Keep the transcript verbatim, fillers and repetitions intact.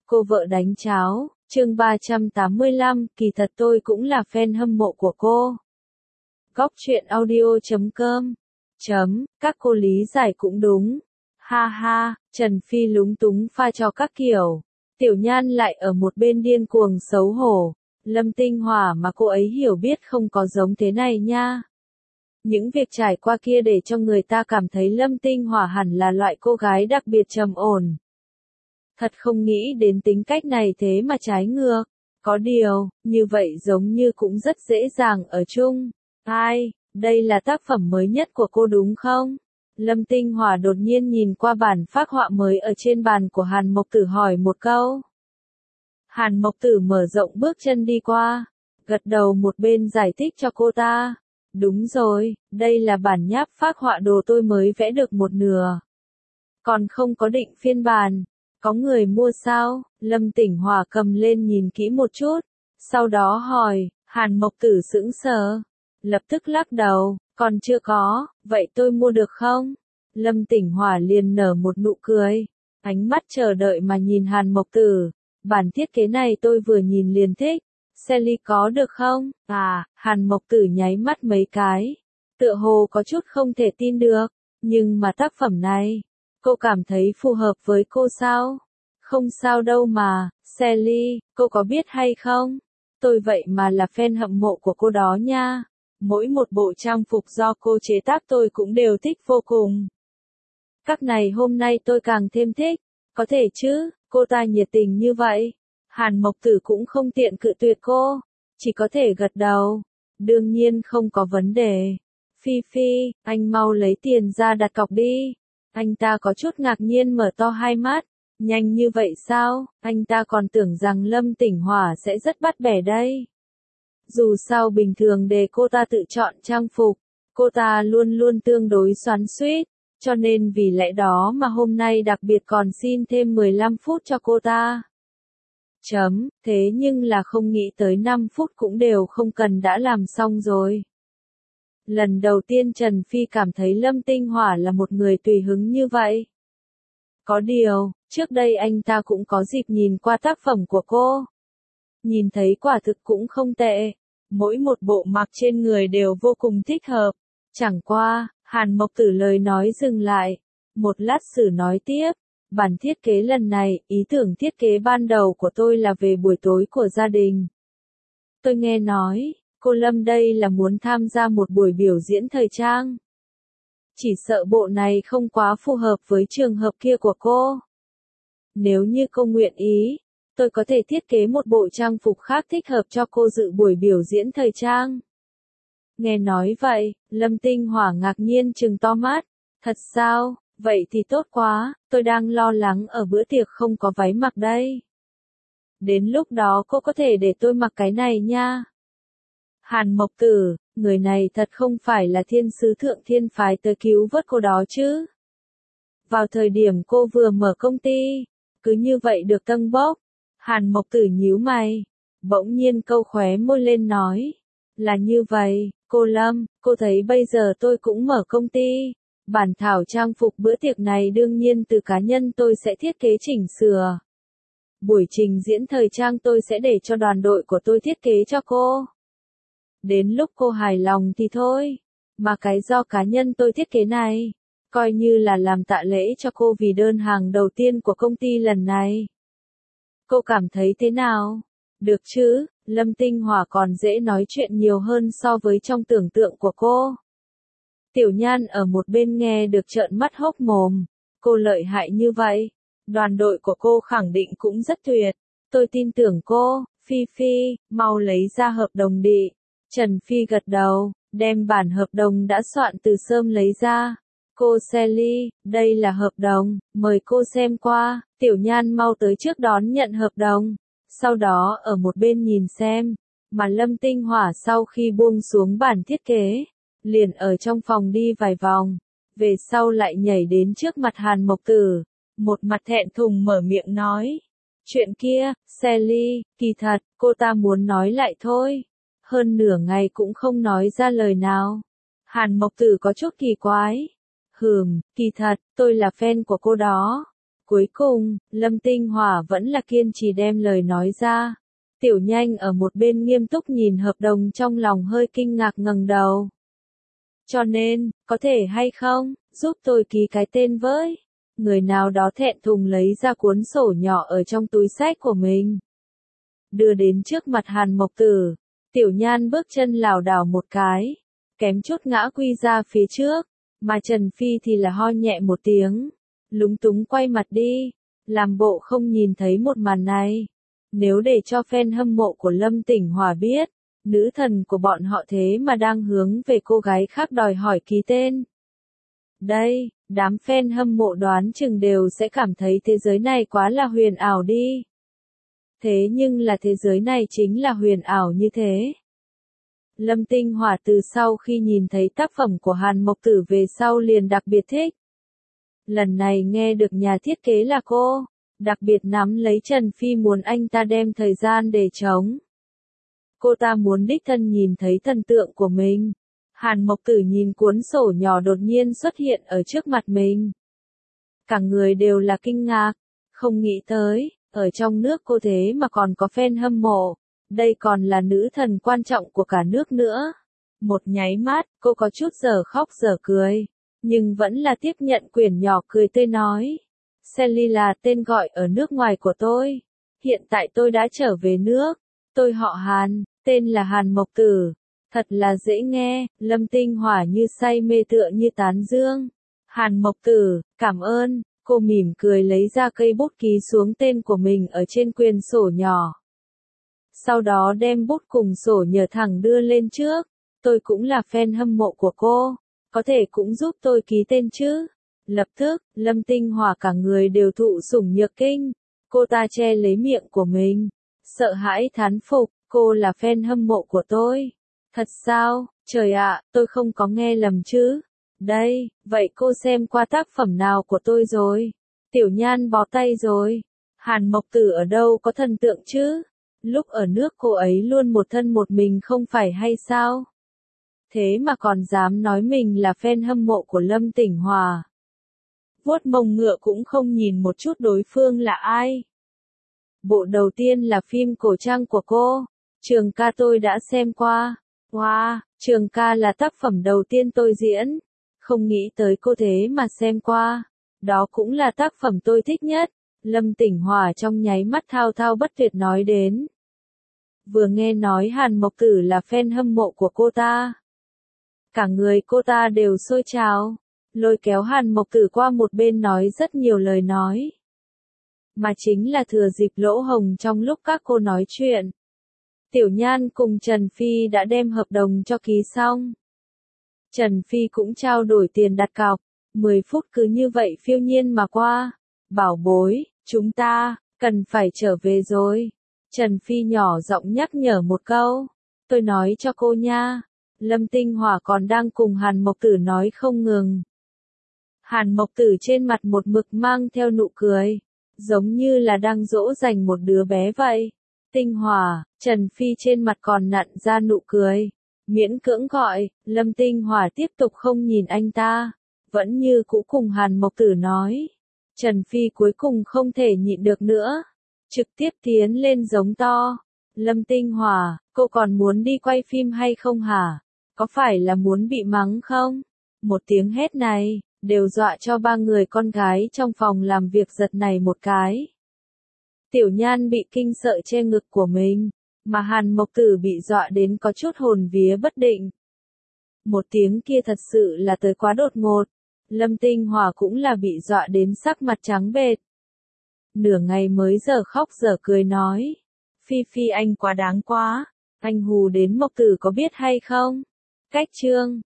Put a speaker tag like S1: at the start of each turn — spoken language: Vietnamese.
S1: Cô vợ đánh cháo, chương ba trăm tám mươi lăm, kỳ thật tôi cũng là fan hâm mộ của cô. Góc truyện audio chấm com. Chấm, các cô lý giải cũng đúng. Ha ha, Trần Phi lúng túng pha cho các kiểu. Tiểu Nhan lại ở một bên điên cuồng xấu hổ. Lâm Tinh Hỏa mà cô ấy hiểu biết không có giống thế này nha. Những việc trải qua kia để cho người ta cảm thấy Lâm Tinh Hỏa hẳn là loại cô gái đặc biệt trầm ổn. Thật không nghĩ đến tính cách này thế mà trái ngược. Có điều, như vậy giống như cũng rất dễ dàng ở chung. Ai, đây là tác phẩm mới nhất của cô đúng không? Lâm Tinh Hỏa đột nhiên nhìn qua bản phác họa mới ở trên bàn của Hàn Mộc Tử hỏi một câu. Hàn Mộc Tử mở rộng bước chân đi qua, gật đầu một bên giải thích cho cô ta. Đúng rồi, đây là bản nháp phác họa đồ tôi mới vẽ được một nửa. Còn không có định phiên bản. Có người mua sao? Lâm Tinh Hỏa cầm lên nhìn kỹ một chút. Sau đó hỏi, Hàn Mộc Tử sững sờ. Lập tức lắc đầu, còn chưa có, vậy tôi mua được không? Lâm Tinh Hỏa liền nở một nụ cười. Ánh mắt chờ đợi mà nhìn Hàn Mộc Tử. Bản thiết kế này tôi vừa nhìn liền thích. Sally có được không? À, Hàn Mộc Tử nháy mắt mấy cái. Tựa hồ có chút không thể tin được. Nhưng mà tác phẩm này, cô cảm thấy phù hợp với cô sao? Không sao đâu mà, Sally, cô có biết hay không? Tôi vậy mà là fan hâm mộ của cô đó nha. Mỗi một bộ trang phục do cô chế tác tôi cũng đều thích vô cùng. Các này hôm nay tôi càng thêm thích. Có thể chứ, cô ta nhiệt tình như vậy. Hàn Mộc Tử cũng không tiện cự tuyệt cô. Chỉ có thể gật đầu. Đương nhiên không có vấn đề. Phi Phi, anh mau lấy tiền ra đặt cọc đi. Anh ta có chút ngạc nhiên mở to hai mắt. Nhanh như vậy sao? Anh ta còn tưởng rằng Lâm Tinh Hỏa sẽ rất bắt bẻ đây. Dù sao bình thường để cô ta tự chọn trang phục, cô ta luôn luôn tương đối xoắn xuýt, cho nên vì lẽ đó mà hôm nay đặc biệt còn xin thêm mười lăm phút cho cô ta. Chấm, thế nhưng là không nghĩ tới năm phút cũng đều không cần đã làm xong rồi. Lần đầu tiên Trần Phi cảm thấy Lâm Tinh Hỏa là một người tùy hứng như vậy. Có điều, trước đây anh ta cũng có dịp nhìn qua tác phẩm của cô. Nhìn thấy quả thực cũng không tệ. Mỗi một bộ mặc trên người đều vô cùng thích hợp. Chẳng qua, Hàn Mộc Tử lời nói dừng lại. Một lát sử nói tiếp. Bản thiết kế lần này, ý tưởng thiết kế ban đầu của tôi là về buổi tối của gia đình. Tôi nghe nói, cô Lâm đây là muốn tham gia một buổi biểu diễn thời trang. Chỉ sợ bộ này không quá phù hợp với trường hợp kia của cô. Nếu như cô nguyện ý, tôi có thể thiết kế một bộ trang phục khác thích hợp cho cô dự buổi biểu diễn thời trang. Nghe nói vậy, Lâm Tinh Hỏa ngạc nhiên trừng to mắt. Thật sao? Vậy thì tốt quá, tôi đang lo lắng ở bữa tiệc không có váy mặc đây. Đến lúc đó cô có thể để tôi mặc cái này nha. Hàn Mộc Tử, người này thật không phải là thiên sứ thượng thiên phái tới cứu vớt cô đó chứ. Vào thời điểm cô vừa mở công ty, cứ như vậy được tâng bốc. Hàn Mộc Tử nhíu mày, bỗng nhiên câu khóe môi lên nói. Là như vậy, cô Lâm, cô thấy bây giờ tôi cũng mở công ty. Bản thảo trang phục bữa tiệc này đương nhiên từ cá nhân tôi sẽ thiết kế chỉnh sửa. Buổi trình diễn thời trang tôi sẽ để cho đoàn đội của tôi thiết kế cho cô. Đến lúc cô hài lòng thì thôi. Mà cái do cá nhân tôi thiết kế này, coi như là làm tạ lễ cho cô vì đơn hàng đầu tiên của công ty lần này. Cô cảm thấy thế nào? Được chứ, Lâm Tinh Hỏa còn dễ nói chuyện nhiều hơn so với trong tưởng tượng của cô. Tiểu Nhan ở một bên nghe được trợn mắt hốc mồm. Cô lợi hại như vậy. Đoàn đội của cô khẳng định cũng rất tuyệt. Tôi tin tưởng cô. Phi Phi, mau lấy ra hợp đồng đi. Trần Phi gật đầu, đem bản hợp đồng đã soạn từ sớm lấy ra. Cô Sally, đây là hợp đồng, mời cô xem qua. Tiểu Nhan mau tới trước đón nhận hợp đồng. Sau đó ở một bên nhìn xem. Mà Lâm Tinh Hỏa sau khi buông xuống bản thiết kế, liền ở trong phòng đi vài vòng. Về sau lại nhảy đến trước mặt Hàn Mộc Tử. Một mặt thẹn thùng mở miệng nói. Chuyện kia, Sally, kỳ thật, cô ta muốn nói lại thôi. Hơn nửa ngày cũng không nói ra lời nào. Hàn Mộc Tử có chút kỳ quái. Hừm, kỳ thật, tôi là fan của cô đó. Cuối cùng, Lâm Tinh Hỏa vẫn là kiên trì đem lời nói ra. Tiểu Nhanh ở một bên nghiêm túc nhìn hợp đồng trong lòng hơi kinh ngạc ngẩng đầu. Cho nên, có thể hay không, giúp tôi ký cái tên với. Người nào đó thẹn thùng lấy ra cuốn sổ nhỏ ở trong túi xách của mình. Đưa đến trước mặt Hàn Mộc Tử. Tiểu Nhan bước chân lảo đảo một cái. Kém chút ngã quy ra phía trước. Mà Trần Phi thì là ho nhẹ một tiếng. Lúng túng quay mặt đi. Làm bộ không nhìn thấy một màn này. Nếu để cho fan hâm mộ của Lâm Tỉnh Hòa biết. Nữ thần của bọn họ thế mà đang hướng về cô gái khác đòi hỏi ký tên. Đây, đám fan hâm mộ đoán chừng đều sẽ cảm thấy thế giới này quá là huyền ảo đi. Thế nhưng là thế giới này chính là huyền ảo như thế. Lâm Tinh Hỏa từ sau khi nhìn thấy tác phẩm của Hàn Mộc Tử về sau liền đặc biệt thích. Lần này nghe được nhà thiết kế là cô, đặc biệt nắm lấy Trần Phi muốn anh ta đem thời gian để chống. Cô ta muốn đích thân nhìn thấy thần tượng của mình. Hàn Mộc Tử nhìn cuốn sổ nhỏ đột nhiên xuất hiện ở trước mặt mình. Cả người đều là kinh ngạc, không nghĩ tới, ở trong nước cô thế mà còn có fan hâm mộ. Đây còn là nữ thần quan trọng của cả nước nữa. Một nháy mắt, cô có chút giờ khóc giờ cười, nhưng vẫn là tiếp nhận quyển nhỏ cười tươi nói. Sally là tên gọi ở nước ngoài của tôi. Hiện tại tôi đã trở về nước. Tôi họ Hàn, tên là Hàn Mộc Tử. Thật là dễ nghe, Lâm Tinh Hỏa như say mê tựa như tán dương. Hàn Mộc Tử, cảm ơn, cô mỉm cười lấy ra cây bút ký xuống tên của mình ở trên quyển sổ nhỏ. Sau đó đem bút cùng sổ nhờ thẳng đưa lên trước. Tôi cũng là fan hâm mộ của cô, có thể cũng giúp tôi ký tên chứ. Lập tức, Lâm Tinh Hỏa cả người đều thụ sủng nhược kinh. Cô ta che lấy miệng của mình, sợ hãi thán phục, cô là fan hâm mộ của tôi. Thật sao, trời ạ, tôi không có nghe lầm chứ. Đây, vậy cô xem qua tác phẩm nào của tôi rồi? Tiểu Nhan bó tay rồi. Hàn Mộc Tử ở đâu có thần tượng chứ? Lúc ở nước cô ấy luôn một thân một mình không phải hay sao? Thế mà còn dám nói mình là fan hâm mộ của Lâm Tỉnh Hòa. Vuốt mông ngựa cũng không nhìn một chút đối phương là ai. Bộ đầu tiên là phim cổ trang của cô. Trường ca tôi đã xem qua. Wow, Trường ca là tác phẩm đầu tiên tôi diễn. Không nghĩ tới cô thế mà xem qua. Đó cũng là tác phẩm tôi thích nhất. Lâm Tỉnh Hòa trong nháy mắt thao thao bất tuyệt nói đến. Vừa nghe nói Hàn Mộc Tử là fan hâm mộ của cô ta. Cả người cô ta đều sôi trào. Lôi kéo Hàn Mộc Tử qua một bên nói rất nhiều lời nói. Mà chính là thừa dịp lỗ hồng trong lúc các cô nói chuyện. Tiểu Nhan cùng Trần Phi đã đem hợp đồng cho ký xong. Trần Phi cũng trao đổi tiền đặt cọc. mười phút cứ như vậy phiêu nhiên mà qua. Bảo bối, chúng ta, cần phải trở về rồi. Trần Phi nhỏ giọng nhắc nhở một câu. Tôi nói cho cô nha. Lâm Tinh Hỏa còn đang cùng Hàn Mộc Tử nói không ngừng. Hàn Mộc Tử trên mặt một mực mang theo nụ cười. Giống như là đang dỗ dành một đứa bé vậy. Tinh Hỏa, Trần Phi trên mặt còn nặn ra nụ cười. Miễn cưỡng gọi, Lâm Tinh Hỏa tiếp tục không nhìn anh ta. Vẫn như cũ cùng Hàn Mộc Tử nói. Trần Phi cuối cùng không thể nhịn được nữa. Trực tiếp tiến lên giống to. Lâm Tinh Hỏa, cô còn muốn đi quay phim hay không hả? Có phải là muốn bị mắng không? Một tiếng hét này, đều dọa cho ba người con gái trong phòng làm việc giật này một cái. Tiểu Nhan bị kinh sợ che ngực của mình, mà Hàn Mộc Tử bị dọa đến có chút hồn vía bất định. Một tiếng kia thật sự là tới quá đột ngột. Lâm Tinh Hỏa cũng là bị dọa đến sắc mặt trắng bệch. Nửa ngày mới giờ khóc giờ cười nói. Phi Phi anh quá đáng quá. Anh hù đến Mộc Tử có biết hay không? Cách chương